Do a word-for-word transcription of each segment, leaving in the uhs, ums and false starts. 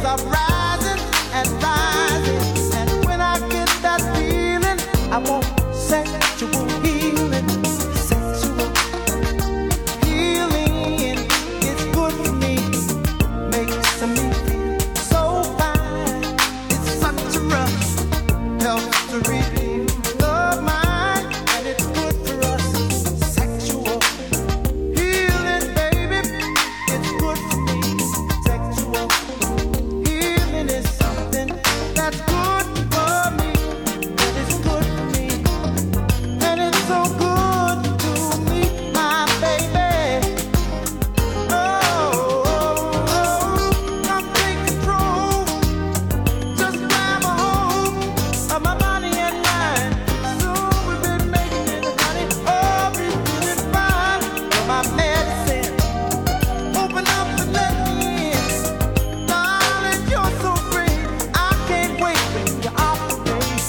start rising and rising. And when I get that feeling, I want sexual healing. Sexual healing is good for me. Makes me feel so fine. It's such a rush. Helps to redeem the mind, and it's good for us. Sexual healing, baby, it's good for me. Sexual healing is something that's good for me, and it's good for me, and it's so good to me, my baby. Oh, oh, oh, come take control. Just grab a hold of my body and mind. Soon we've been making it, honey. Oh, we feeling fine. You're my medicine. Open up and let me in. Darling, you're so great. I can't wait for you to operate.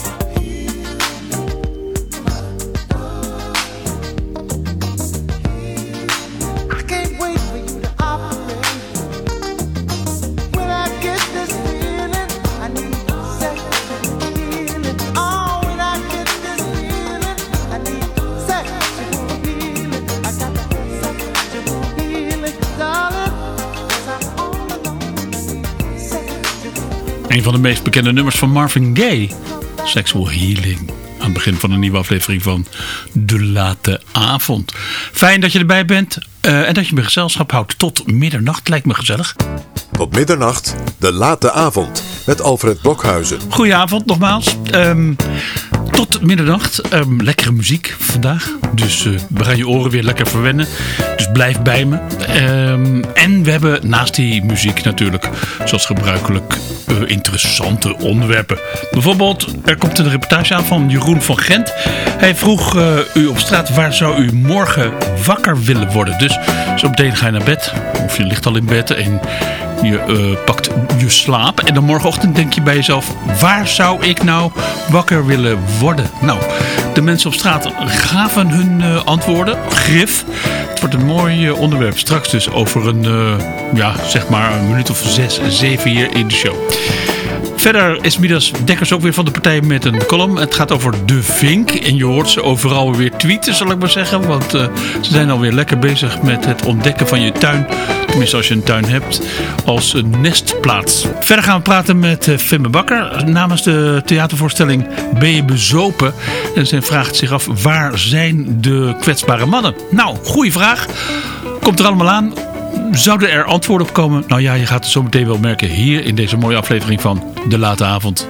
I can't wait for you to operate. When I get this feeling, I need sexual healing. Oh, when I get this feeling, I need sexual healing. I got sexual healing, darling. 'Cause I'm all alone. I need sexual. Een van de meest bekende nummers van Marvin Gaye. Sexual Healing. Aan het begin van een nieuwe aflevering van De Late Avond. Fijn dat je erbij bent. Uh, en dat je me gezelschap houdt tot middernacht. Lijkt me gezellig. Tot middernacht, De Late Avond, met Alfred Blokhuizen. Goedenavond nogmaals. Um, tot middernacht. Um, lekkere muziek vandaag. Dus uh, we gaan je oren weer lekker verwennen. Dus blijf bij me. Um, en we hebben naast die muziek natuurlijk, zoals gebruikelijk, uh, interessante onderwerpen. Bijvoorbeeld, er komt een reportage aan van Jeroen van Gent. Hij vroeg uh, u op straat, waar zou u morgen wakker willen worden? Dus zo meteen ga je naar bed. Of je ligt al in bed en je uh, pakt je slaap. En dan morgenochtend denk je bij jezelf, waar zou ik nou wakker willen worden? Nou, de mensen op straat gaven hun uh, antwoorden. Grif. Het wordt een mooi uh, onderwerp. Straks dus over een, uh, ja, zeg maar een minuut of zes, zeven hier in de show. Verder is Midas Dekkers ook weer van de partij met een column. Het gaat over de vink. En je hoort ze overal weer tweeten, zal ik maar zeggen. Want uh, ze zijn alweer lekker bezig met het ontdekken van je tuin. Tenminste als je een tuin hebt. Als een nestplaats. Verder gaan we praten met uh, Femme Bakker. Namens de theatervoorstelling Ben je bezopen? En zij vraagt zich af, waar zijn de kwetsbare mannen? Nou, goede vraag. Komt er allemaal aan. Zouden er antwoorden op komen? Nou ja, je gaat het zo meteen wel merken hier in deze mooie aflevering van De Late Avond.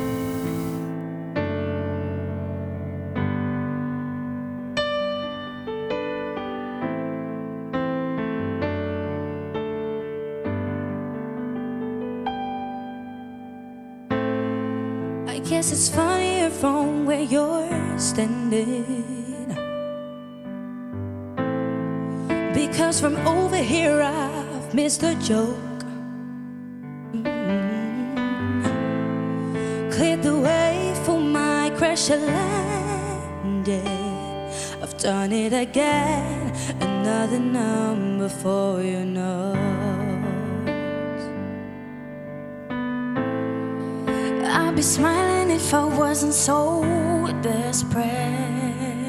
I guess it's funnier from where you're standing, because from over here I've missed the joke. Mm-hmm. Cleared the way for my crash landing. I've done it again, another number for your notes. I'd be smiling if I wasn't so desperate.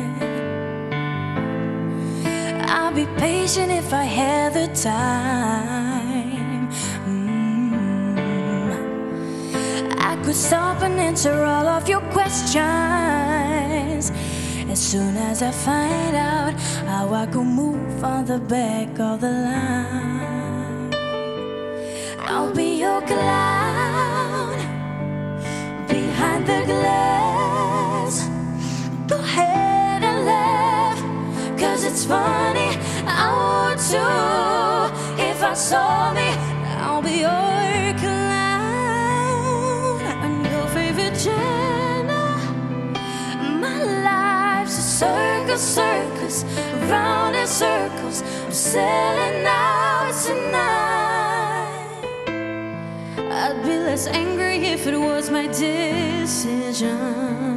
I'll be patient if I had the time. Mm. I could stop and answer all of your questions as soon as I find out how I could move on the back of the line. I'll be your clown behind the glass. Go ahead and laugh, 'cause it's funny. I would too if I saw me. I'll be your clown and your favorite channel. My life's a circus, circus, round in circles. I'm selling out tonight. I'd be less angry if it was my decision.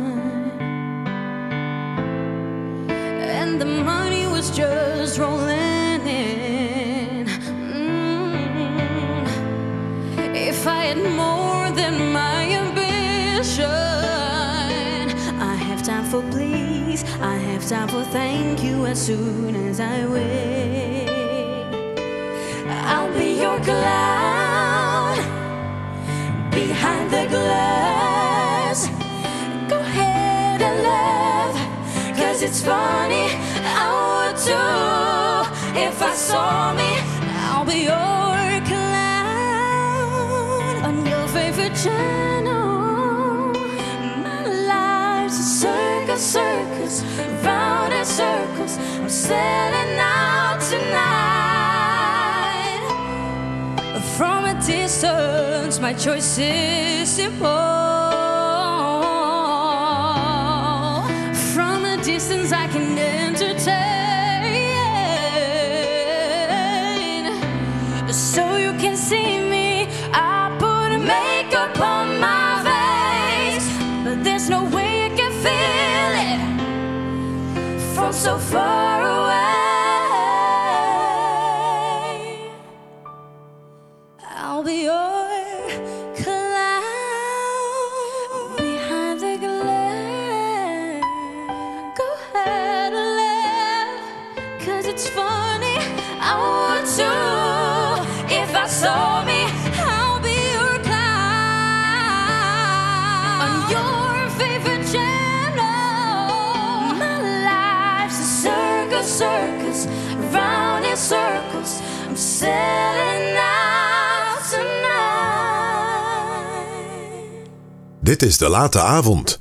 And the money was just rolling in. Mm. If I get more than my ambition. I have time for please, I have time for thank you as soon as I win. I'll be your clown behind the glass. Go ahead and laugh, cause it's funny. I would too if I saw me. I'll be your clown on your favorite channel. My life's a circus, circus, round in circles. I'm setting out tonight. From a distance, my choice is simple. From a distance, I can entertain. So you can see me, I put makeup on my face, but there's no way you can feel it from so far away. I'll be your clown behind the glass. Go ahead and laugh, cause it's funny. I would too if I saw me. I'll be your clown on your favorite channel. My life's a circus, circus, round in circles. I'm setting out tonight. Dit is De Late Avond.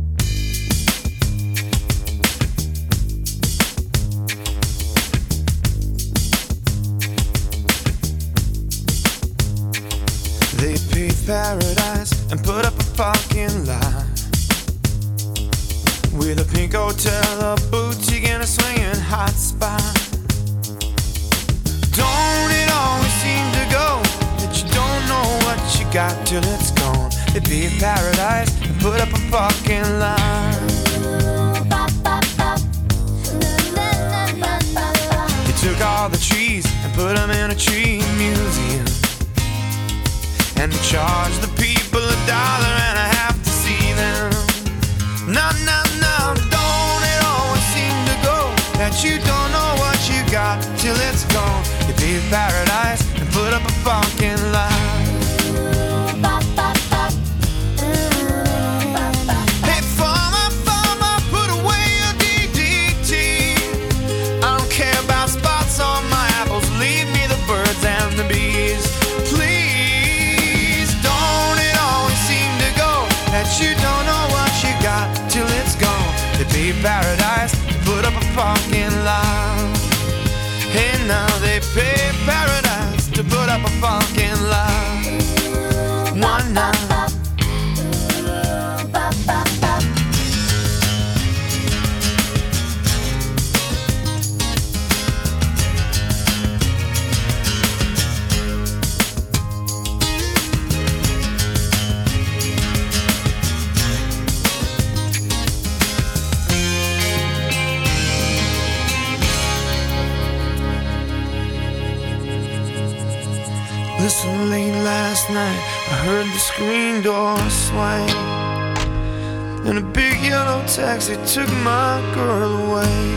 They paved paradise and put up a parking lot with a pink hotel, a boutique, and a swinging hot spot. Don't it always seem to go that you don't know what you got till it's gone? They paved paradise and put up a parking lot. They took all the trees and put them in a tree museum, and charge the people a dollar and a half to see them. No, no, no, don't it always seem to go that you don't know what you got till it's gone? You paved paradise and put up a parking lot. Hey, farmer, farmer, put away your D D T. I don't care about spots on my apples, leave me the birds and the bees, please. That you don't know what you got till it's gone. They paved paradise, put up a parking lot. Hey, now they paved paradise to put up a parking lot. One night. So late last night, I heard the screen door swing, and a big yellow taxi took my girl away.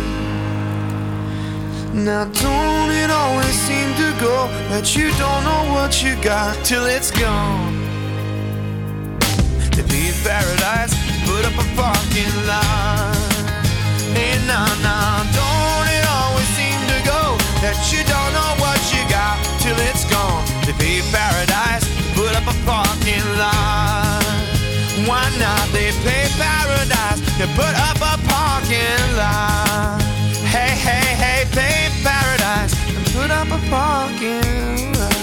Now don't it always seem to go that you don't know what you got till it's gone? They paved paradise, put up a parking lot. Hey, nah, nah, don't it always seem to go that you don't know what you got till it's gone? They paved paradise, put up a parking lot. Why not? They paved paradise, they put up a parking lot. Hey, hey, hey, paved paradise, and put up a parking lot.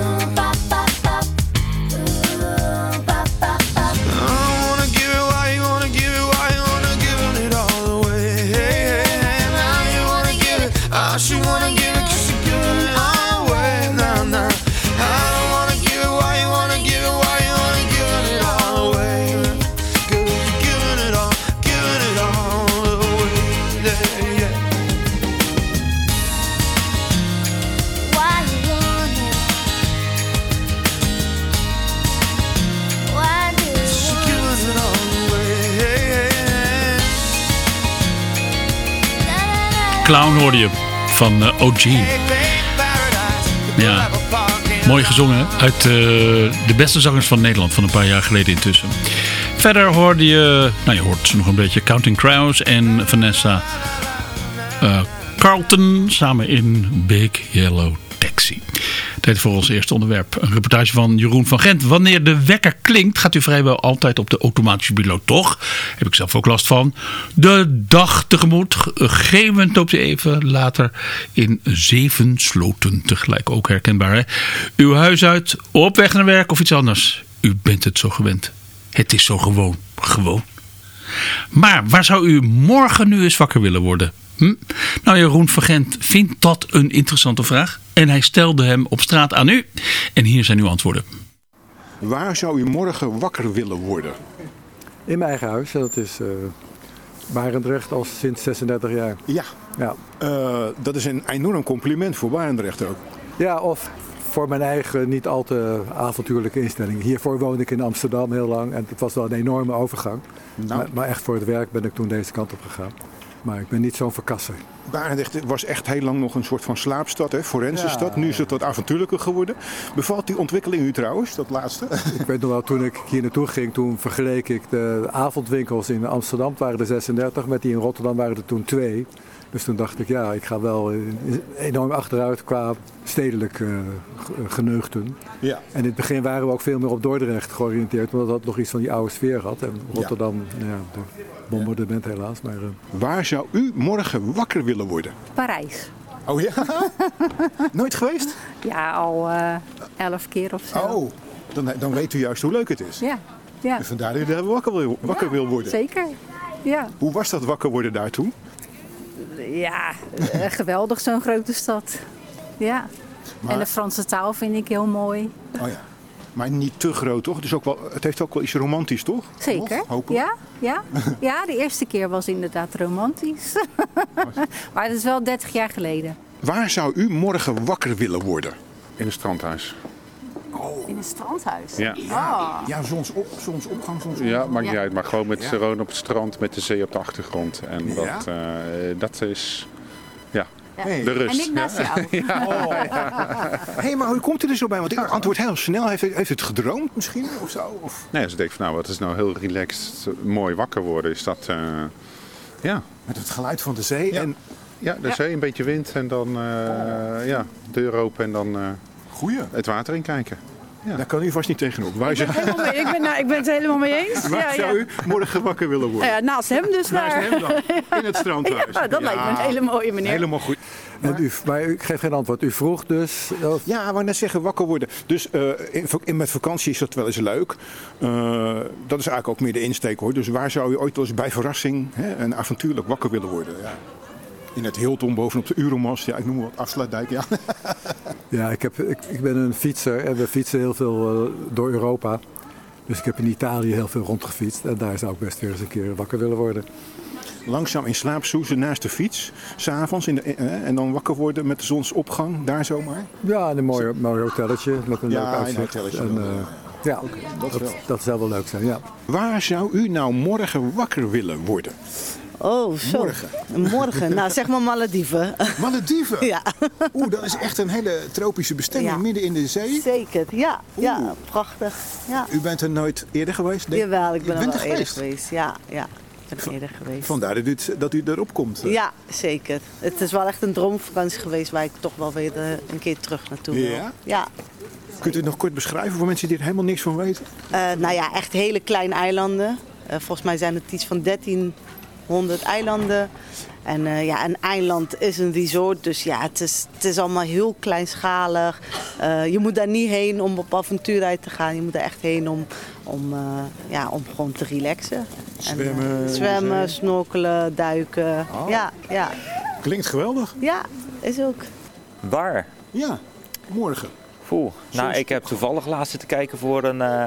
I wanna give it, why you wanna give it, why you wanna give it all away? Hey, hey, hey, now you wanna give it, I should wanna give it, cause you give it all away. Nah, nah. I don't wanna give it, why you wanna give it, why you wanna give it all away? Cause you're giving it all, giving it all away, yeah, yeah. Why you wanna Clown hoorde je van uh, O G. Ja, mooi gezongen hè? Uit uh, de beste zangers van Nederland van een paar jaar geleden intussen. Verder hoorde je, nou je hoort ze nog een beetje, Counting Crows en Vanessa uh, Carlton samen in Big Yellow Taxi. Tijd voor ons eerste onderwerp. Een reportage van Jeroen van Gent. Wanneer de wekker klinkt, gaat u vrijwel altijd op de automatische piloot, toch? Heb ik zelf ook last van. De dag tegemoet. Geeuwend loopt u even later in zeven sloten. Tegelijk ook herkenbaar. Hè? Uw huis uit, op weg naar werk of iets anders. U bent het zo gewend. Het is zo gewoon. Gewoon. Maar waar zou u morgen nu eens wakker willen worden? Hm? Nou, Jeroen van Gent vindt dat een interessante vraag. En hij stelde hem op straat aan u. En hier zijn uw antwoorden. Waar zou u morgen wakker willen worden? In mijn eigen huis. Dat is uh, Barendrecht al sinds zesendertig jaar. Ja, Ja. Uh, dat is een enorm compliment voor Barendrecht ook. Ja, of voor mijn eigen niet al te avontuurlijke instelling. Hiervoor woonde ik in Amsterdam heel lang. En het was wel een enorme overgang. Nou. Maar, maar echt voor het werk ben ik toen deze kant op gegaan. Maar ik ben niet zo'n verkasser. Barendrecht was echt heel lang nog een soort van slaapstad, hè, forensenstad. Ja. Nu is het wat avontuurlijker geworden. Bevalt die ontwikkeling u trouwens, dat laatste? Ik weet nog wel, toen ik hier naartoe ging, toen vergeleek ik de avondwinkels in Amsterdam. Het waren er zesendertig, met die in Rotterdam waren er toen twee. Dus toen dacht ik, ja, ik ga wel enorm achteruit qua stedelijk uh, geneugten. Ja. En in het begin waren we ook veel meer op Dordrecht georiënteerd, omdat dat nog iets van die oude sfeer had. En Rotterdam, ja, ja de bombardement helaas. Maar, uh... Waar zou u morgen wakker willen worden? Parijs. Oh ja? Nooit geweest? Ja, al uh, elf keer of zo. Oh, dan, dan weet u juist hoe leuk het is. Ja, ja. Dus vandaar dat u daar wakker wil, wakker Ja, wil worden. Zeker, ja. Hoe was dat wakker worden daar toen? Ja, uh, geweldig zo'n grote stad. Ja. Maar- En de Franse taal vind ik heel mooi. Oh ja. Maar niet te groot, toch? Het, is ook wel, het heeft ook wel iets romantisch, toch? Zeker. Nog? Hopelijk. Ja, ja. Ja, de eerste keer was inderdaad romantisch. Maar het is wel dertig jaar geleden. Waar zou u morgen wakker willen worden? In het strandhuis. In een strandhuis. Ja. Oh. Ja, zonsop, zonsopgang, zonsopgang. Ja, maakt niet Ja. uit. Maar gewoon met Ja. gewoon op het strand met de zee op de achtergrond. En Ja? dat, eh, dat is ja, Ja. Hey. de rust. En ik naast ja. jou. Hé, maar hoe komt u er zo bij? Want ik antwoord heel snel. Heeft u, heeft u het gedroomd misschien? Of zo? Of... Nee, dus ik denk van nou, wat is nou heel relaxed, mooi wakker worden. Is dat, eh, ja. Met het geluid van de zee. Ja. En Ja, de zee, een beetje wind en dan uh, ja, deur open en dan uh, goeie. het water in kijken. Ja. Daar kan u vast niet tegenop. Waar, zou, Helemaal mee. Ik, ben, nou, ik ben het helemaal mee eens. waar Ja, zou ja. u morgen wakker willen worden? Ja, naast hem dus Naast maar. hem dan? In het strandhuis. Ja, dat lijkt me een hele mooie meneer. Helemaal goed. En u, maar ik geef geen antwoord. U vroeg dus... Of, Ja, maar net zeggen wakker worden. Dus uh, in, in, met vakantie is dat wel eens leuk. Uh, dat is eigenlijk ook meer de insteek hoor. Dus waar zou u ooit wel eens bij verrassing hè, en avontuurlijk wakker willen worden? Ja. In het Hilton bovenop de Euromast. Ja, ik noem maar wat Afsluitdijk. Ja. ja, ik, heb, ik, ik ben een fietser en we fietsen heel veel uh, door Europa. Dus ik heb in Italië heel veel rondgefietst. En daar zou ik best weer eens een keer wakker willen worden. Langzaam in slaap soezen naast de fiets. S'avonds in de, eh, en dan wakker worden met de zonsopgang. Daar zomaar. Ja, en een mooi, mooi hotelletje met een Ja, leuk een uitzicht. hotelletje En, wel, uh, ja. ja, Oké, dat dat, wel. dat zou wel leuk zijn, ja. Waar zou u nou morgen wakker willen worden? Oh, zo. Morgen. Morgen. Nou, zeg maar Malediven. Malediven? Ja. Oeh, dat is echt een hele tropische bestemming Ja. midden in de zee. Zeker. Ja, Oeh. ja, prachtig. Ja. U bent er nooit eerder geweest? denk ik? Jawel, ik ben U er bent wel er eerder geweest? geweest. Ja, ja. Ik ben eerder geweest. Vandaar dat u, het- dat u erop komt. Ja, zeker. Het is wel echt een droomvakantie geweest waar ik toch wel weer eh, een keer terug naartoe wil. Ja? Ja. Kunt u het nog kort beschrijven voor mensen die er helemaal niks van weten? Uh, nou ja, echt hele kleine eilanden. Uh, volgens mij zijn het iets van dertienhonderd eilanden. En uh, ja, een eiland is een resort, dus ja, het is, het is allemaal heel kleinschalig. Uh, je moet daar niet heen om op avontuur uit te gaan. Je moet er echt heen om, om, uh, ja, om gewoon te relaxen. Zwemmen, En, uh, zwemmen, zee. snorkelen, duiken. Oh. Ja, ja. Klinkt geweldig. Ja, is ook. Waar? Ja, morgen. Poeh. Nou, ik heb toevallig laatst zitten kijken voor een, uh,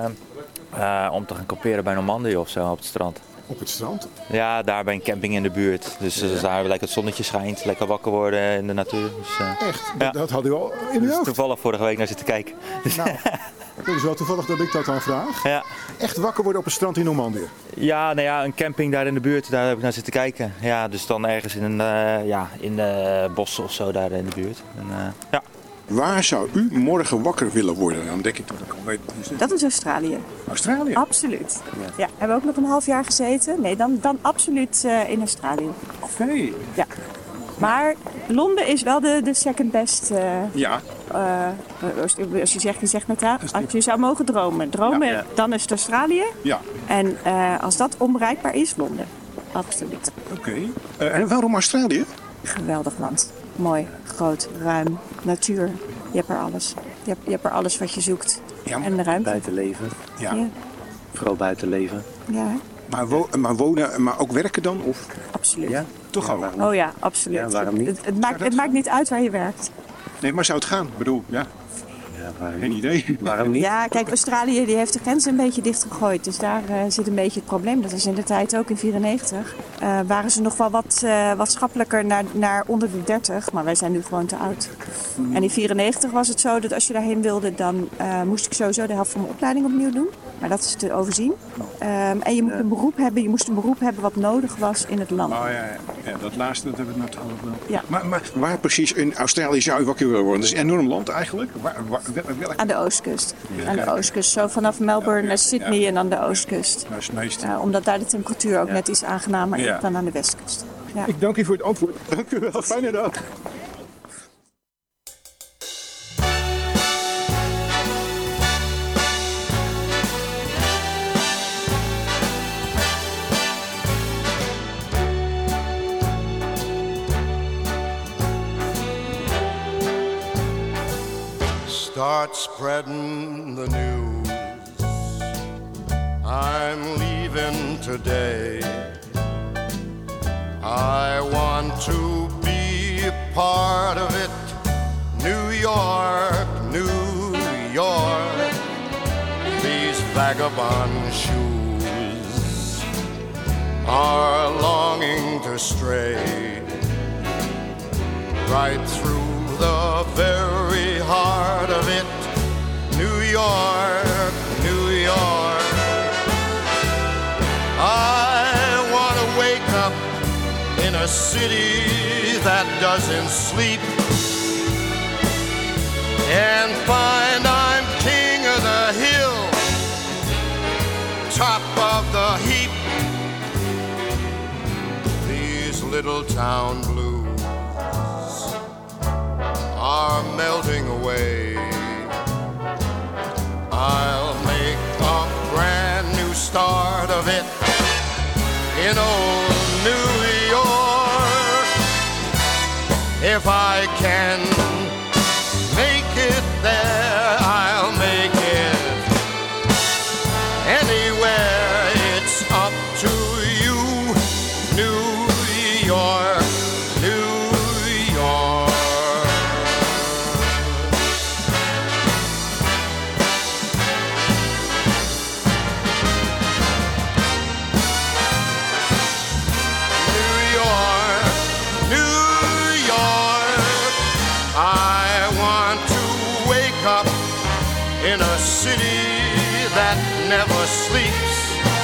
uh, om te gaan kamperen bij Normandië of zo op het strand. Op het strand? Ja, daar bij een camping in de buurt. Dus, dus daar lekker het zonnetje schijnt, lekker wakker worden in de natuur. Dus, uh, Echt? ja. Dat had u al in uw Dus hoofd? toevallig vorige week naar zitten kijken. Dus Nou, Dat is wel toevallig dat ik dat dan vraag. Ja. Echt wakker worden op het strand in Normandië? Ja, nou ja, een camping daar in de buurt, daar heb ik naar zitten kijken. Ja, dus dan ergens in een uh, ja, in de bossen of zo daar in de buurt. En, uh, ja. Waar zou u morgen wakker willen worden? Dan denk ik dat ik al weet. Dat is Australië. Australië? Absoluut. Ja. Ja, hebben we ook nog een half jaar gezeten? Nee, dan, dan absoluut uh, in Australië. Oké. Okay. Ja. Maar Londen is wel de, de second best. Uh, ja. Uh, als je zegt, je zegt met haar, als je zou mogen dromen. Dromen, ja, ja. Dan is het Australië. Ja. En uh, als dat onbereikbaar is, Londen. Absoluut. Oké. Okay. Uh, en waarom Australië? Geweldig land. Mooi, groot, ruim, natuur. Je hebt er alles. Je hebt, je hebt er alles wat je zoekt. Ja, en de ruimte. Buiten leven. Ja. ja. Vooral buiten leven. Ja. Maar, wo- maar wonen, maar ook werken dan? Of? Absoluut. Ja. Toch ook? Oh ja, absoluut. Ja, waarom niet? Het, het, maakt, het maakt niet uit waar je werkt. Nee, maar zou het gaan? Ik bedoel, ja. Ja, waarom Geen niet? idee. Waarom niet? Ja, kijk, Australië die heeft de grenzen een beetje dichtgegooid. Dus daar uh, zit een beetje het probleem. Dat was in de tijd ook in vierennegentig. Uh, waren ze nog wel wat, uh, wat schappelijker naar, naar onder de dertig. Maar wij zijn nu gewoon te oud. En in vierennegentig was het zo dat als je daarheen wilde, dan uh, moest ik sowieso de helft van mijn opleiding opnieuw doen. Maar dat is te overzien. Um, en je moet een beroep hebben. Je moest een beroep hebben wat nodig was in het land. Oh ja, ja. ja dat laatste dat hebben we net al wel. Ja. Maar, maar waar precies in Australië zou u wakker willen worden? Dat is een enorm land eigenlijk. Waar, waar, welk... Aan de oostkust. Ja, Aan de oostkust. Zo vanaf Melbourne ja, naar Sydney ja. en dan de oostkust. Dat is meest. Uh, omdat daar de temperatuur ook ja. net iets aangenamer ja. is dan aan de westkust. Ja. Ik dank u voor het antwoord. Dank u wel. Fijne dag. Start spreading the news. I'm leaving today. I want to be a part of it. New York, New York. These vagabond shoes are longing to stray right through the very heart of it. New York, New York. I want to wake up in a city that doesn't sleep and find I'm king of the hill, top of the heap. These little town blues are melting away. I'll make a brand new start of it in old New York. If I can make it there, I'll make it anywhere. It's up to you, New York, New York. In a city that never sleeps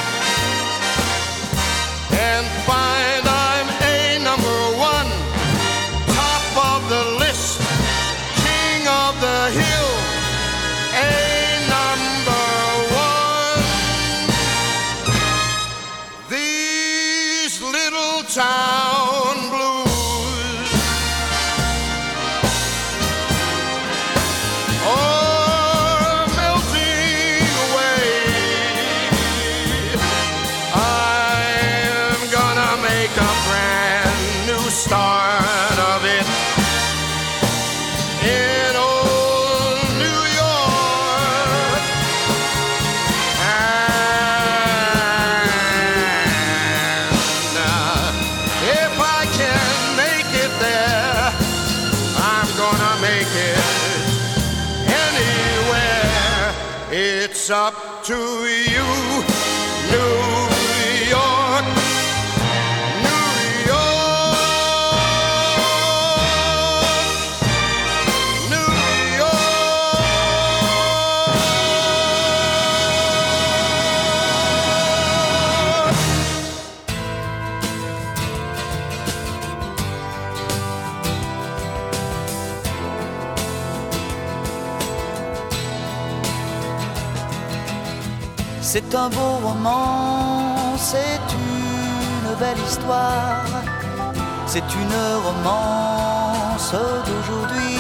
and find I'm a number one, top of the list, king of the hill, a number one. These little town blues start of it in old New York. And uh, if I can make it there, I'm gonna make it anywhere. It's up to you, New York. C'est un beau roman, c'est une belle histoire, c'est une romance d'aujourd'hui.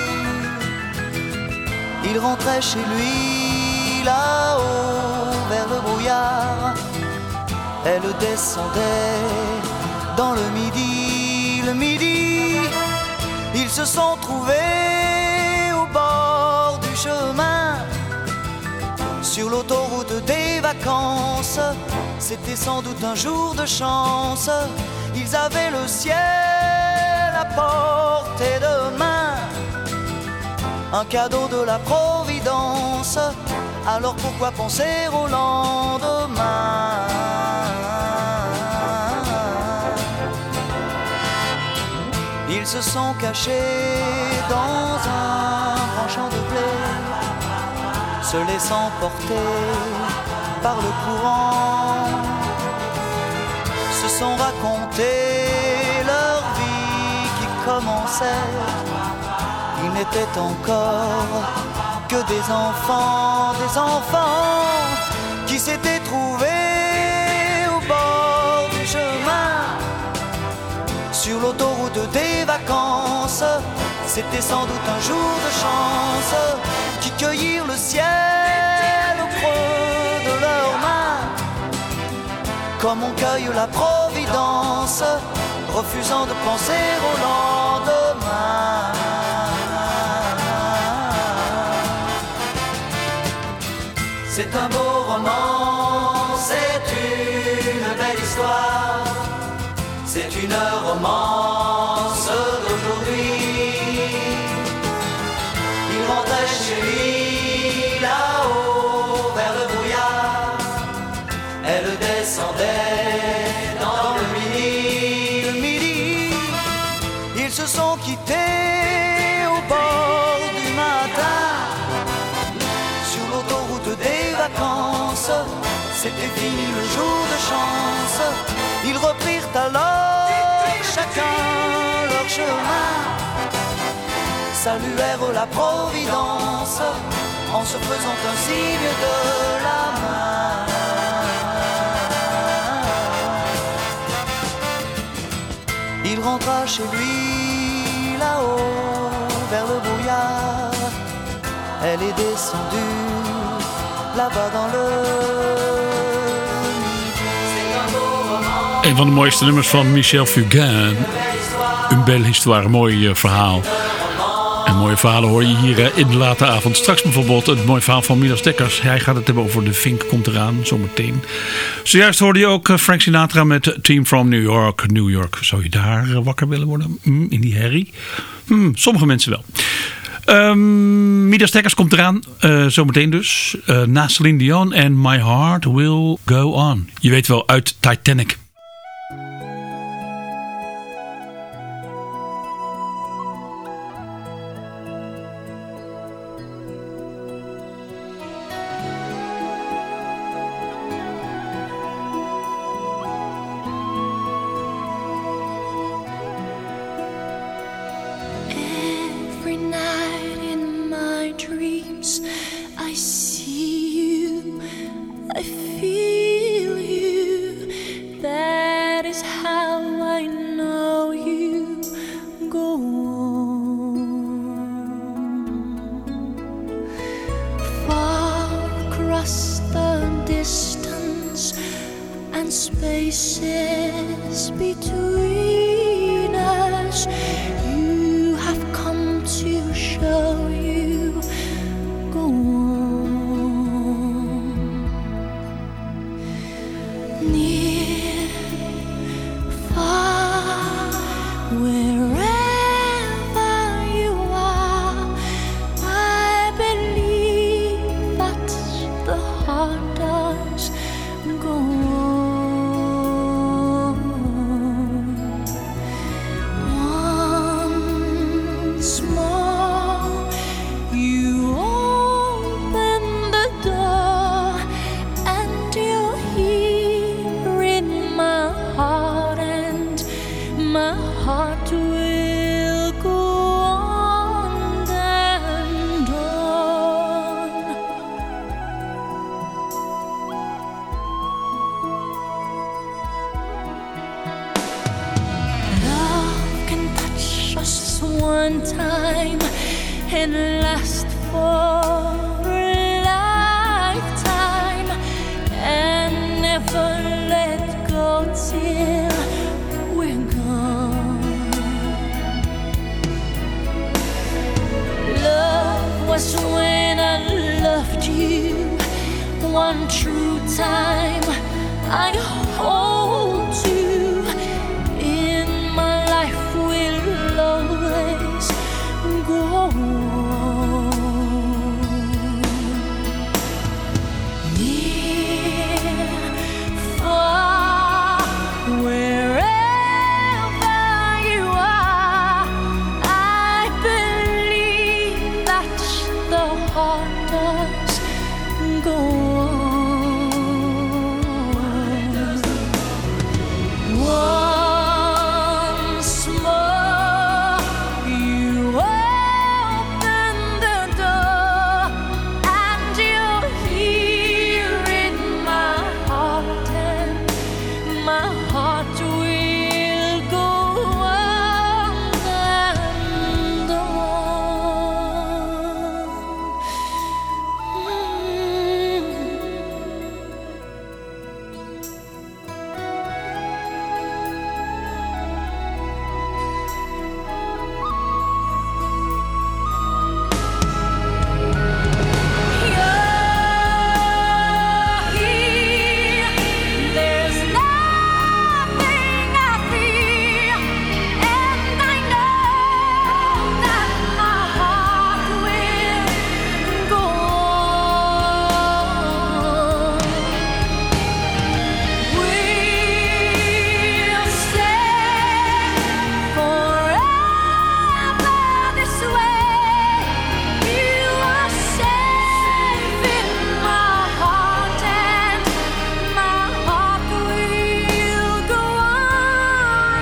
Il rentrait chez lui là-haut vers le brouillard, elle descendait dans le midi, le midi. Ils se sont trouvés au bord du chemin, sur l'autoroute des vacances. C'était sans doute un jour de chance, ils avaient le ciel à portée de main, un cadeau de la Providence. Alors pourquoi penser au lendemain? Ils se sont cachés dans un grand champ de blé, se laissant porter par le courant, se sont racontés leur vie qui commençait. Ils n'étaient encore que des enfants, des enfants qui s'étaient trouvés au bord du chemin, sur l'autoroute des vacances. C'était sans doute un jour de chance, qui cueillirent le ciel au creux de leurs mains, comme on cueille la Providence, refusant de penser au lendemain. C'est un beau roman, c'est une belle histoire, c'est une romance d'aujourd'hui. Il rentrait chez lui là-haut vers le brouillard, elle descendait dans le midi, le midi. Ils se sont quittés au bord du matin, sur l'autoroute des vacances. C'était fini le jour de chance. Ils reprirent alors chacun leur chemin, saluèrent la Providence en se faisant un signe de la main. Il rentra chez lui là-haut vers le brouillard, elle est descendue là-bas dans le Een van de mooiste nummers van Michel Fugain. Een belle histoire, een mooi uh, verhaal. En mooie verhalen hoor je hier uh, in de late avond. Straks bijvoorbeeld het mooie verhaal van Midas Dekkers. Hij gaat het hebben over De Vink komt eraan, zometeen. Zojuist hoorde je ook uh, Frank Sinatra met Team from New York. New York, zou je daar uh, wakker willen worden? Mm, in die herrie? Mm, sommige mensen wel. Um, Midas Dekkers komt eraan, uh, zometeen dus. Uh, na Celine Dion en My Heart Will Go On. Je weet wel, uit Titanic. Spaces between us, you have come to show you. Go on. Near, far, wherever you are, I believe that the heart does go on. one time and last for a lifetime and never let go till we're gone. Love was when I loved you one true time. I hold you in my life will always go on. Near, far, wherever you are, I believe that the heart does go on. Once more, you open the door, and you're here in my heart, and my heart will go on and on. There's nothing I fear, and I know that my heart will go on. We'll stay forever this way. You are safe in my heart, and my heart will go on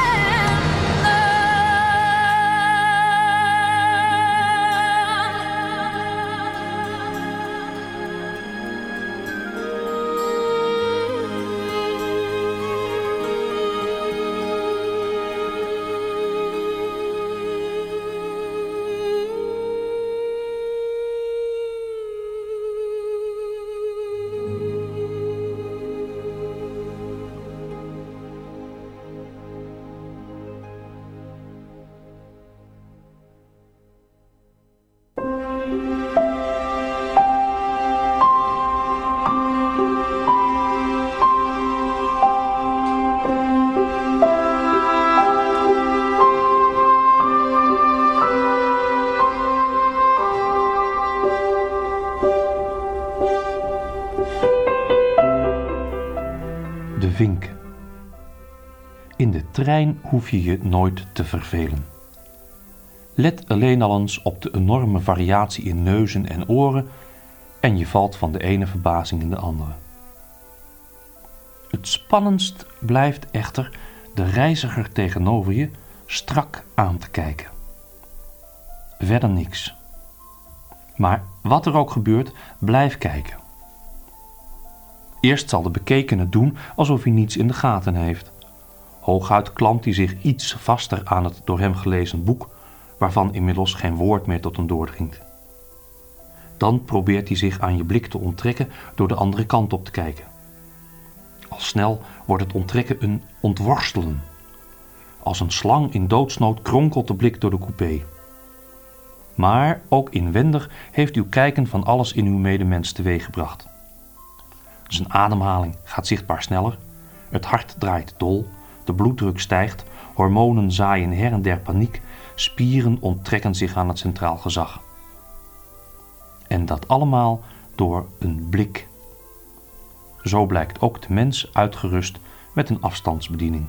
De Vink. In de trein hoef je je nooit te vervelen. Let alleen al eens op de enorme variatie in neuzen en oren en je valt van de ene verbazing in de andere. Het spannendst blijft echter de reiziger tegenover je strak aan te kijken. Verder niks. Maar wat er ook gebeurt, blijf kijken. Eerst zal de bekekene het doen alsof hij niets in de gaten heeft. Hooguit klampt hij zich iets vaster aan het door hem gelezen boek, waarvan inmiddels geen woord meer tot hem doordringt. Dan probeert hij zich aan je blik te onttrekken door de andere kant op te kijken. Al snel wordt het onttrekken een ontworstelen. Als een slang in doodsnood kronkelt de blik door de coupé. Maar ook inwendig heeft uw kijken van alles in uw medemens teweeggebracht. Zijn ademhaling gaat zichtbaar sneller, het hart draait dol, de bloeddruk stijgt, hormonen zaaien her en der paniek, spieren onttrekken zich aan het centraal gezag. En dat allemaal door een blik. Zo blijkt ook de mens uitgerust met een afstandsbediening.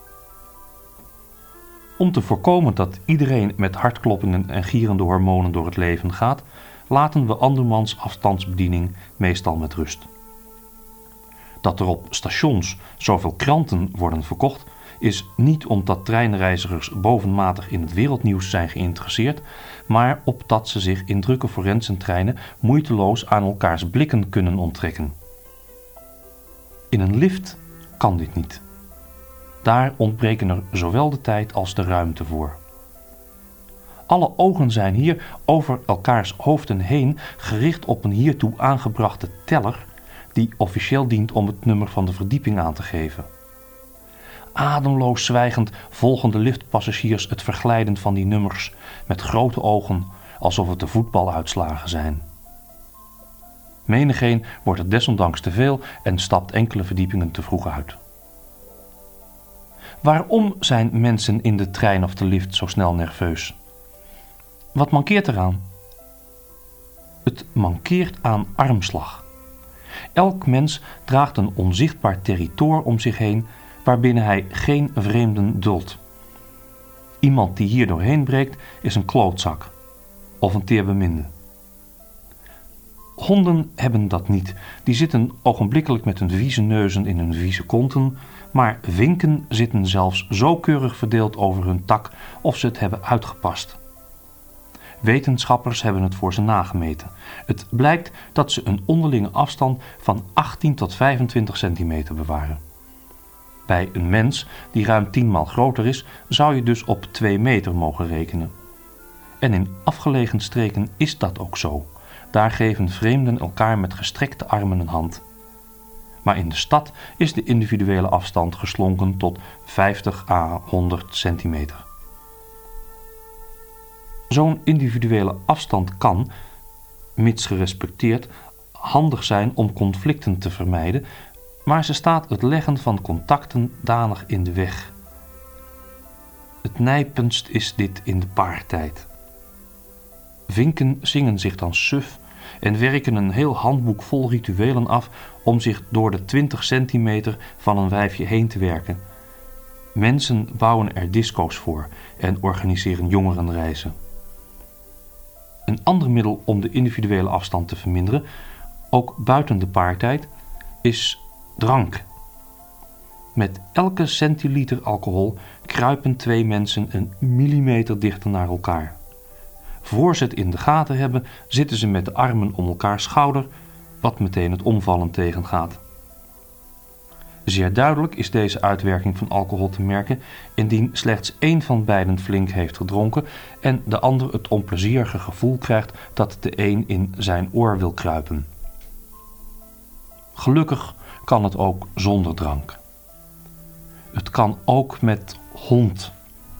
Om te voorkomen dat iedereen met hartkloppingen en gierende hormonen door het leven gaat, laten we andermans afstandsbediening meestal met rust. Dat er op stations zoveel kranten worden verkocht, is niet omdat treinreizigers bovenmatig in het wereldnieuws zijn geïnteresseerd, maar opdat ze zich in drukke forensentreinen moeiteloos aan elkaars blikken kunnen onttrekken. In een lift kan dit niet. Daar ontbreken er zowel de tijd als de ruimte voor. Alle ogen zijn hier over elkaars hoofden heen gericht op een hiertoe aangebrachte teller die officieel dient om het nummer van de verdieping aan te geven. Ademloos zwijgend volgen de liftpassagiers het verglijden van die nummers met grote ogen, alsof het de voetbaluitslagen zijn. Menigeen wordt het desondanks te veel en stapt enkele verdiepingen te vroeg uit. Waarom zijn mensen in de trein of de lift zo snel nerveus? Wat mankeert eraan? Het mankeert aan armslag. Elk mens draagt een onzichtbaar territoor om zich heen waarbinnen hij geen vreemden duldt. Iemand die hier doorheen breekt is een klootzak of een teerbeminde. Honden hebben dat niet. Die zitten ogenblikkelijk met hun vieze neuzen in hun vieze konten, maar vinken zitten zelfs zo keurig verdeeld over hun tak of ze het hebben uitgepast. Wetenschappers hebben het voor ze nagemeten. Het blijkt dat ze een onderlinge afstand van achttien tot vijfentwintig centimeter bewaren. Bij een mens die ruim tien maal groter is, zou je dus op twee meter mogen rekenen. En in afgelegen streken is dat ook zo. Daar geven vreemden elkaar met gestrekte armen een hand. Maar in de stad is de individuele afstand geslonken tot vijftig à honderd centimeter. Zo'n individuele afstand kan, mits gerespecteerd, handig zijn om conflicten te vermijden, maar ze staat het leggen van contacten danig in de weg. Het nijpendst is dit in de paartijd. Vinken zingen zich dan suf en werken een heel handboek vol rituelen af om zich door de twintig centimeter van een wijfje heen te werken. Mensen bouwen er disco's voor en organiseren jongerenreizen. Een ander middel om de individuele afstand te verminderen, ook buiten de paartijd, is drank. Met elke centiliter alcohol kruipen twee mensen een millimeter dichter naar elkaar. Voor ze het in de gaten hebben, zitten ze met de armen om elkaars schouder, wat meteen het omvallen tegengaat. Zeer duidelijk is deze uitwerking van alcohol te merken indien slechts één van beiden flink heeft gedronken en de ander het onplezierige gevoel krijgt dat de een in zijn oor wil kruipen. Gelukkig kan het ook zonder drank. Het kan ook met hond.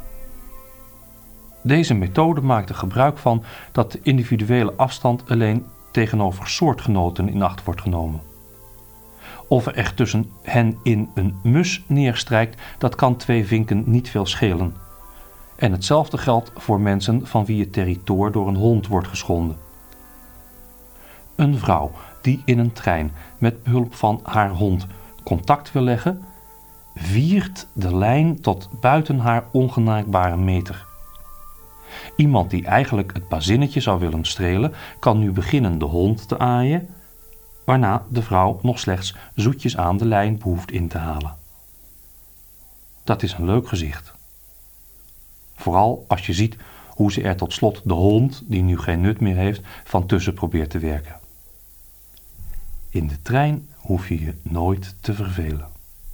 Deze methode maakt er gebruik van dat de individuele afstand alleen tegenover soortgenoten in acht wordt genomen. Of er echt tussen hen in een mus neerstrijkt, dat kan twee vinken niet veel schelen. En hetzelfde geldt voor mensen van wie het territoor door een hond wordt geschonden. Een vrouw die in een trein met behulp van haar hond contact wil leggen, viert de lijn tot buiten haar ongenaakbare meter. Iemand die eigenlijk het bazinnetje zou willen strelen, kan nu beginnen de hond te aaien, waarna de vrouw nog slechts zoetjes aan de lijn behoeft in te halen. Dat is een leuk gezicht. Vooral als je ziet hoe ze er tot slot de hond, die nu geen nut meer heeft, van tussen probeert te werken. In de trein hoef je je nooit te vervelen.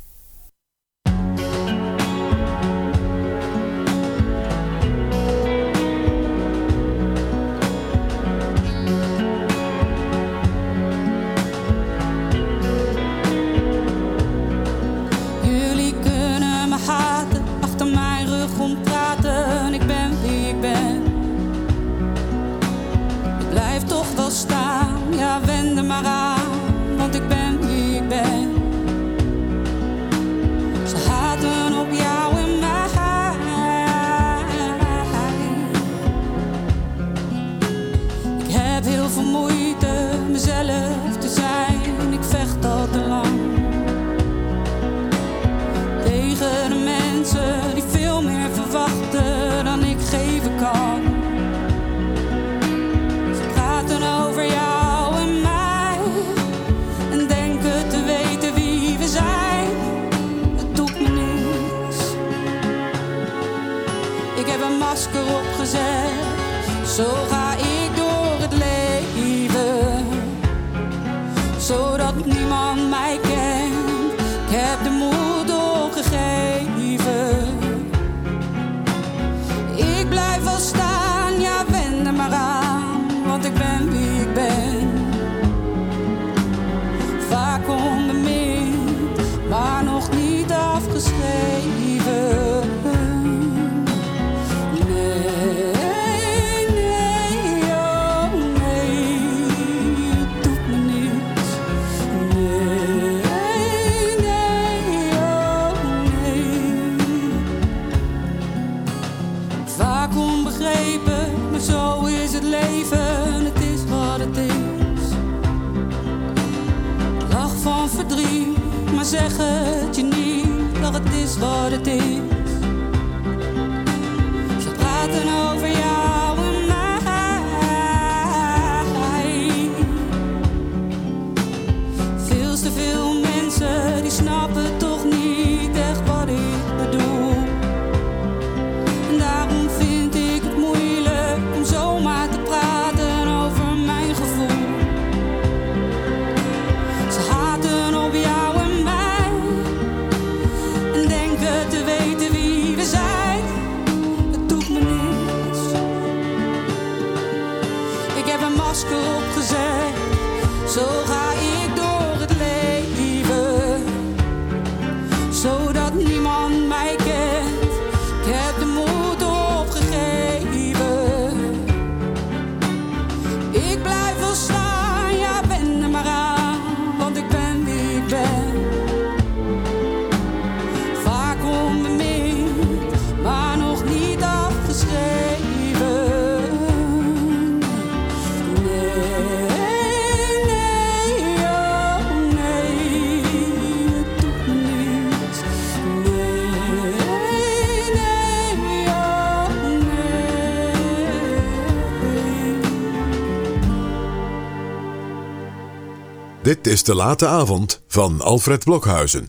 Zo ga ik door het leven, zodat niemand mij kent. Ik heb de moed opgegeven. Ik blijf wel staan, van verdriet, maar zeg het je niet, dat het is wat het is. Ze praten over jou en mij. Veel te veel mensen die snappen toch niet echt wat ik bedoel. En daarom vind ik het moeilijk om zomaar te praten over mijn gevoel. Ze haten op jou en mij en denken te weten wie we zijn. Het doet me niets. Ik heb een masker opgezet, zo ga ik door het leven, zodat niemand mij kent. Ik heb de moed opgegeven. Ik blijf wel staan, ja, ben er maar aan, want ik ben wie ik ben. Vaak onbemind, maar nog niet afgeschreven. Nee, nee, oh nee, het doet me niets. Nee, nee, oh nee. Dit is De Late Avond van Alfred Blokhuizen.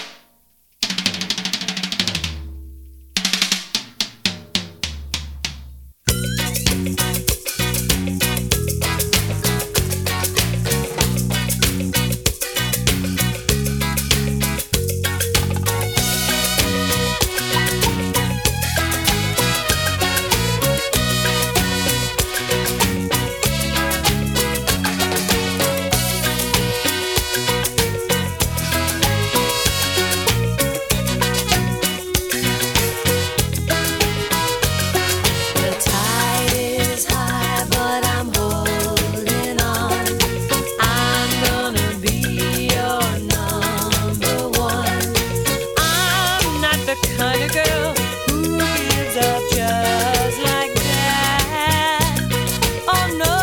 The tide is high, but I'm holding on. I'm gonna be your number one. I'm not the kind of girl who gives up just like that. Oh no,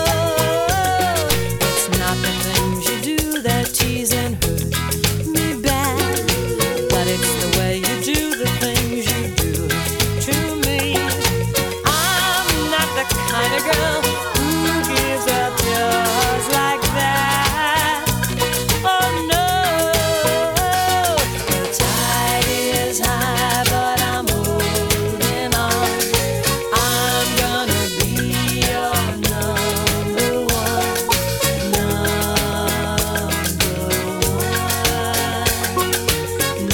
it's not the things you do that tease and hurt me bad, but it's the way you do the things you do to me. I'm not the kind of girl who gives up just like that. Oh no, the tide is high, but I'm holding on. I'm gonna be your number one, number one,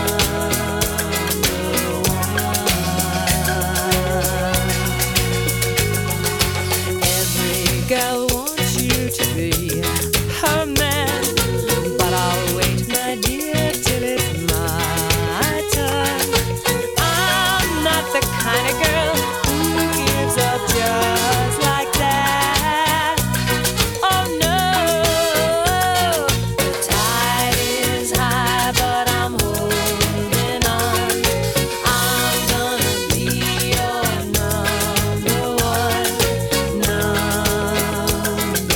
Every girl wants you to be her man, but I'll wait, my dear, till it's my turn. I'm not the kind of girl who gives up just like that. Oh no, the tide is high, but I'm holding on. I'm gonna be your number one, number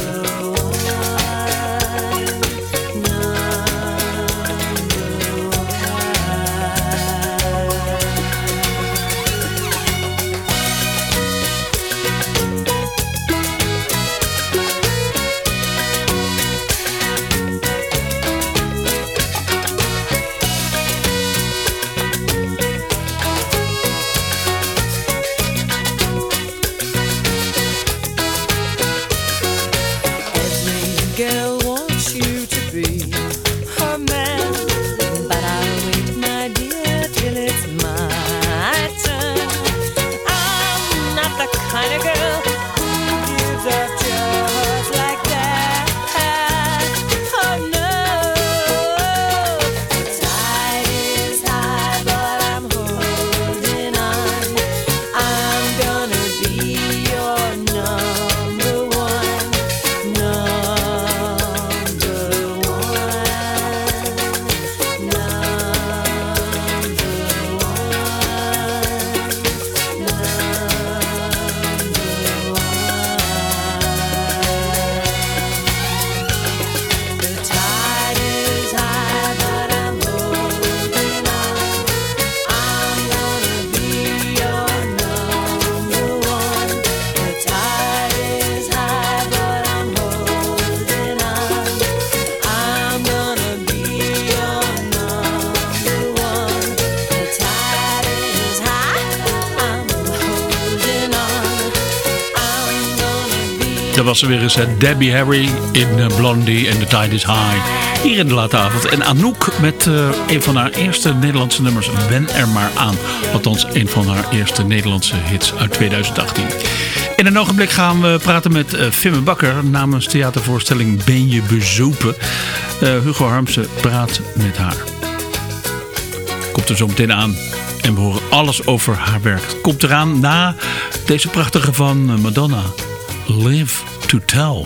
Every girl wants you to be her man, but I'll wait, my dear, till it's my turn. I'm not the kind of girl who gives up just like that. Oh no, the tide is high, but I'm holding on. I'm gonna be your number one, number one. Dat was er weer eens, hè? Debbie Harry in uh, Blondie en The Tide is High. Hier in de late avond. En Anouk met uh, een van haar eerste Nederlandse nummers, Wen er maar aan. Althans, een van haar eerste Nederlandse hits uit twintig achttien. In een ogenblik gaan we praten met uh, Fimme Bakker namens theatervoorstelling Ben je bezopen. Uh, Hugo Harmsen praat met haar. Komt er zo meteen aan. En we horen alles over haar werk. Het komt eraan na deze prachtige van Madonna. Live to Tell.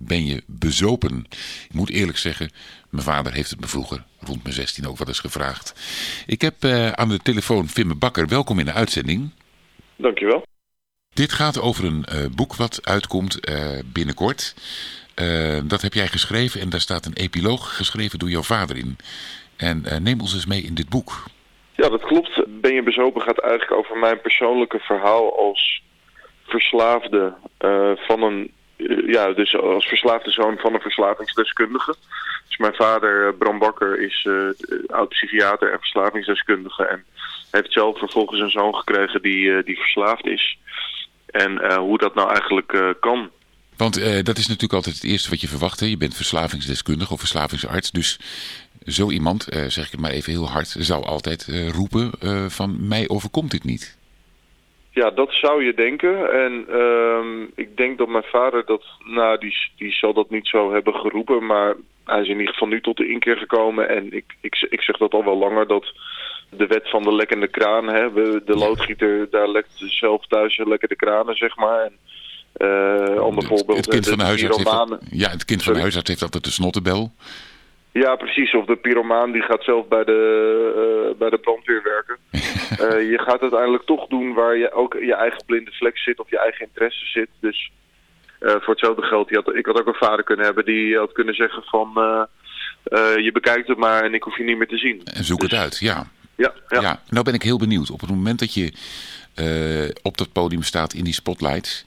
Ben je bezopen? Ik moet eerlijk zeggen, mijn vader heeft het me vroeger, rond mijn zestien, ook wel eens gevraagd. Ik heb uh, aan de telefoon Vimme Bakker. Welkom in de uitzending. Dankjewel. Dit gaat over een uh, boek wat uitkomt uh, binnenkort. Uh, dat heb jij geschreven en daar staat een epiloog geschreven door jouw vader in. En uh, neem ons eens mee in dit boek. Ja, dat klopt. Ben je bezopen gaat eigenlijk over mijn persoonlijke verhaal als verslaafde uh, van een, uh, ja, dus als verslaafde zoon van een verslavingsdeskundige. Dus mijn vader, Bram Bakker, is uh, oud-psychiater en verslavingsdeskundige en heeft zelf vervolgens een zoon gekregen die, uh, die verslaafd is. En uh, hoe dat nou eigenlijk uh, kan. Want uh, dat is natuurlijk altijd het eerste wat je verwacht. Hè? Je bent verslavingsdeskundige of verslavingsarts. Dus zo iemand, uh, zeg ik het maar even heel hard, zou altijd uh, roepen uh, van mij overkomt dit niet. Ja, dat zou je denken. En uh, ik denk dat mijn vader dat, nou die, die zal dat niet zo hebben geroepen. Maar hij is in ieder geval nu tot de inkeer gekomen. En ik, ik, ik zeg dat al wel langer, dat de wet van de lekkende kraan, hè, de loodgieter, daar lekt zelf thuis lekker de kranen, zeg maar. En, uh, ander voorbeeld, het kind de, van de, de huisarts heeft, pyromaan. ja, het kind van de huisarts heeft altijd de snottenbel. Ja, precies. Of de pyromaan die gaat zelf bij de, uh, bij de brandweer werken. uh, je gaat uiteindelijk toch doen waar je ook je eigen blinde vlek zit of je eigen interesse zit. Dus uh, voor hetzelfde geld, had, ik had ook een vader kunnen hebben die had kunnen zeggen van uh, uh, je bekijkt het maar en ik hoef je niet meer te zien. En zoek dus, het uit, ja. Ja, ja. ja. Nou ben ik heel benieuwd. Op het moment dat je uh, op dat podium staat in die spotlights,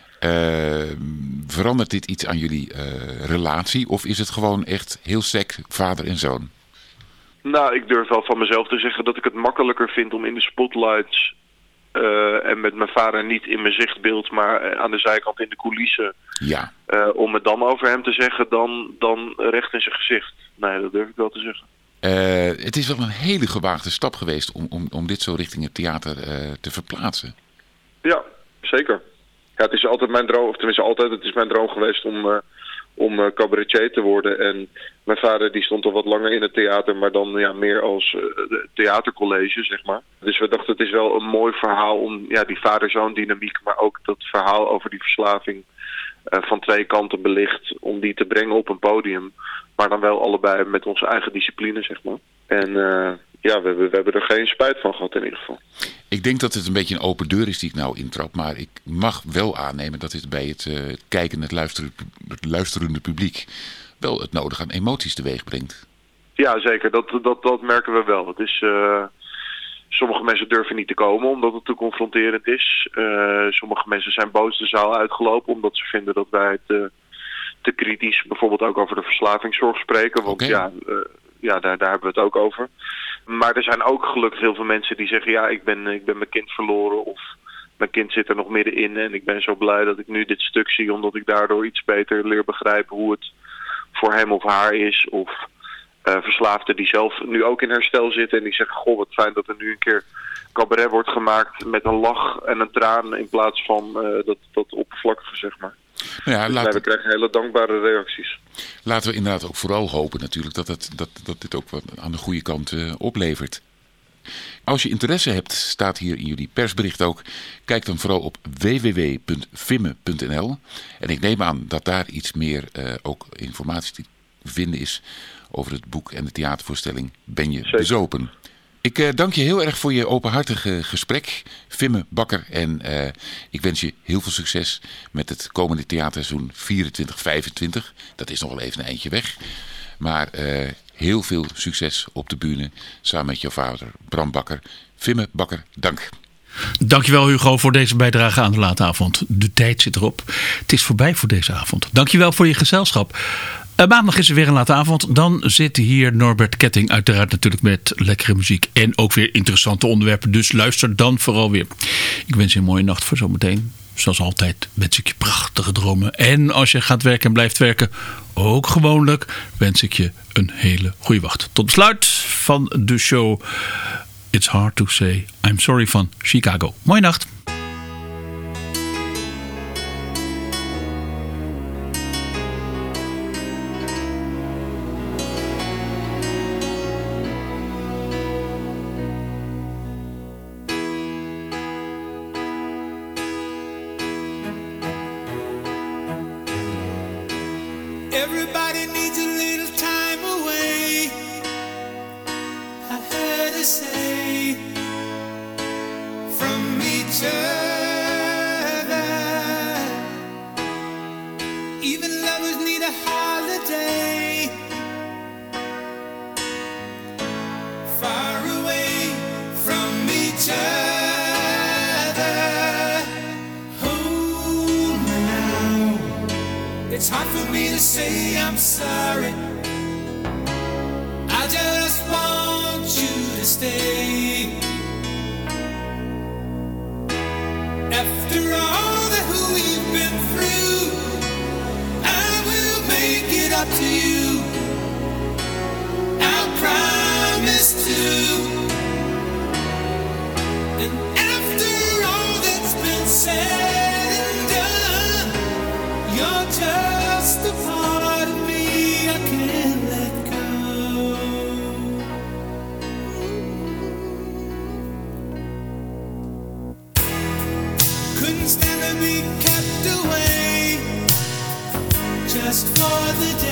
Uh, verandert dit iets aan jullie uh, relatie? Of is het gewoon echt heel sec vader en zoon? Nou, ik durf wel van mezelf te zeggen dat ik het makkelijker vind om in de spotlights uh, en met mijn vader niet in mijn zichtbeeld, maar aan de zijkant in de coulissen, ja. uh, om het dan over hem te zeggen dan, dan recht in zijn gezicht. Nee, dat durf ik wel te zeggen. Uh, het is wel een hele gewaagde stap geweest om, om, om dit zo richting het theater uh, te verplaatsen. Ja, zeker. Ja, het is altijd mijn droom, of tenminste altijd, het is mijn droom geweest om, uh, om uh, cabaretier te worden. En mijn vader die stond al wat langer in het theater, maar dan ja, meer als uh, theatercollege, zeg maar. Dus we dachten het is wel een mooi verhaal om ja, die vader-zoon dynamiek, maar ook dat verhaal over die verslaving uh, van twee kanten belicht, om die te brengen op een podium. Maar dan wel allebei met onze eigen discipline, zeg maar. En uh, ja, we hebben, we hebben er geen spijt van gehad in ieder geval. Ik denk dat het een beetje een open deur is die ik nou intrap. Maar ik mag wel aannemen dat dit bij het uh, kijken, het, luisteren, het luisterende publiek wel het nodige aan emoties teweeg brengt. Ja, zeker. Dat, dat, dat merken we wel. Het is, uh, sommige mensen durven niet te komen omdat het te confronterend is. Uh, sommige mensen zijn boos de zaal uitgelopen omdat ze vinden dat wij het uh, te kritisch bijvoorbeeld ook over de verslavingszorg spreken. Want okay. ja, uh, ja daar, daar hebben we het ook over. Maar er zijn ook gelukkig heel veel mensen die zeggen, ja, ik ben, ik ben mijn kind verloren of mijn kind zit er nog middenin en ik ben zo blij dat ik nu dit stuk zie omdat ik daardoor iets beter leer begrijpen hoe het voor hem of haar is. Of uh, verslaafden die zelf nu ook in herstel zitten en die zeggen, goh, wat fijn dat er nu een keer cabaret wordt gemaakt met een lach en een traan in plaats van uh, dat, dat oppervlakkige, zeg maar. Nou ja, dus laten... we krijgen hele dankbare reacties. Laten we inderdaad ook vooral hopen natuurlijk dat, het, dat, dat dit ook wat aan de goede kant uh, oplevert. Als je interesse hebt, staat hier in jullie persbericht ook, kijk dan vooral op w w w punt vimme punt n l. En ik neem aan dat daar iets meer uh, ook informatie te vinden is over het boek en de theatervoorstelling Ben je Zeker. Bezopen. Ik uh, dank je heel erg voor je openhartige gesprek, Vimme Bakker. En uh, ik wens je heel veel succes met het komende theaterseizoen vierentwintig vijfentwintig. Dat is nog wel even een eindje weg. Maar uh, heel veel succes op de bühne samen met jouw vader Bram Bakker. Vimme Bakker, dank. Dankjewel Hugo voor deze bijdrage aan de late avond. De tijd zit erop. Het is voorbij voor deze avond. Dankjewel voor je gezelschap. Uh, maandag is er weer een late avond. Dan zit hier Norbert Ketting uiteraard natuurlijk met lekkere muziek en ook weer interessante onderwerpen. Dus luister dan vooral weer. Ik wens je een mooie nacht voor zometeen. Zoals altijd wens ik je prachtige dromen. En als je gaat werken en blijft werken, ook gewoonlijk, wens ik je een hele goede wacht. Tot besluit van de show It's Hard to Say I'm Sorry van Chicago. Mooie nacht. Everybody needs a little time away. I heard her say from each other. Even lovers need a holiday. Far away from each other. Hold me now. It's hard for me to say I'm sorry. I just want you to stay. After all that we've been through, I will make it up to you. I'll promise to. And after all that's been said and done, you're just a part of me I can't let go. Couldn't stand to be kept away just for the day.